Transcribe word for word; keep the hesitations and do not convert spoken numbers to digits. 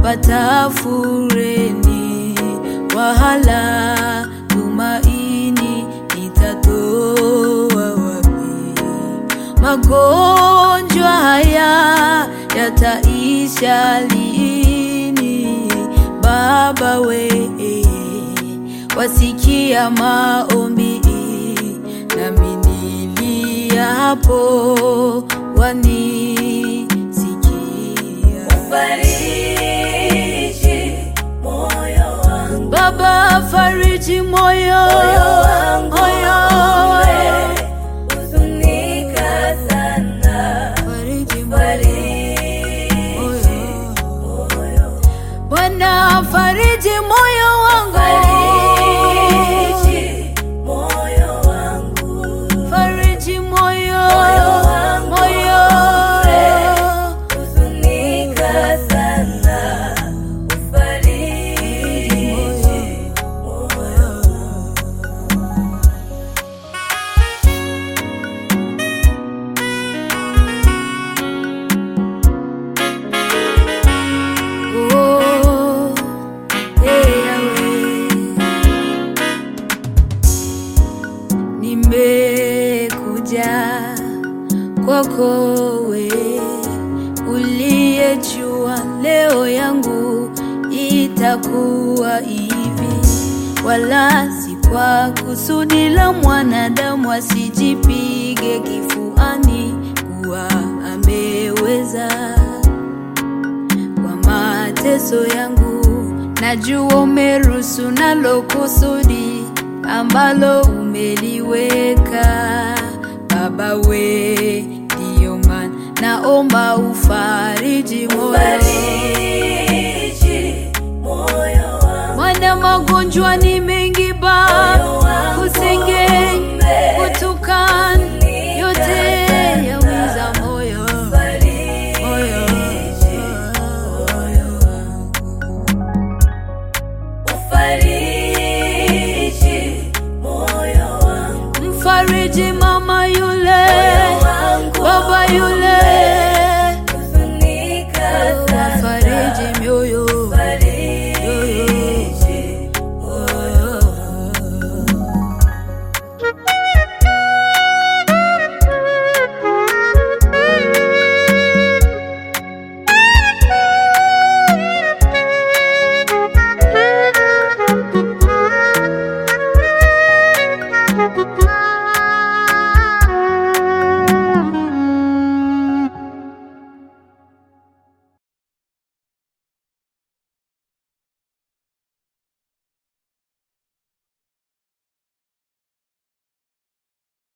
napata fureni, wahala tumaini nitatoa wapi? Magonjwa haya yataisha lini? Baba we, wasikia maombi nami niliapo wanisikia. Fariji moyo wangu Baba, fariji moyo wangu, moyo huzunika sana. fariji Fariji moyo, Bwana, fariji moyo wangu, fariji moyo wangu, fariji moyo wangu, moyo huzunika sana. Fariji moyo. Oh, hey, Yahweh. Nimekuja kwako we, uliyejua leo yangu itakuwa hivi, wala si kwa kusudi la mwanadamu, asijipige kifuani kuwa ameweza. Kwa mateso yangu najua umeruhusu, nalo kusudi ambalo umeliweka. Baba we, ndiyo maana naomba ufariji moyo, Fariji moyo wangu, mwana magonjwa ni mengi Baba, kusengenya, kutukana, yote yaumiza moyo, moyo. fariji moyo wangu, Mfariji